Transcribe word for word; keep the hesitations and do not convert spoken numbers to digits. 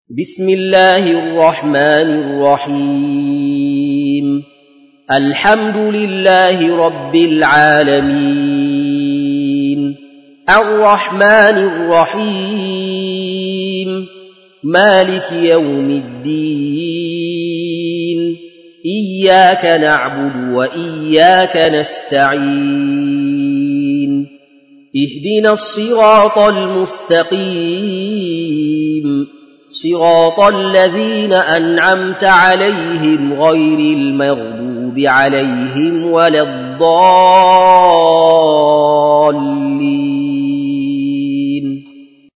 بسم الله الرحمن الرحيم الحمد لله رب العالمين الرحمن الرحيم مالك يوم الدين إياك نعبد وإياك نستعين اهدنا الصراط المستقيم صراط الذين أنعمت عليهم غير المغضوب عليهم ولا الضالين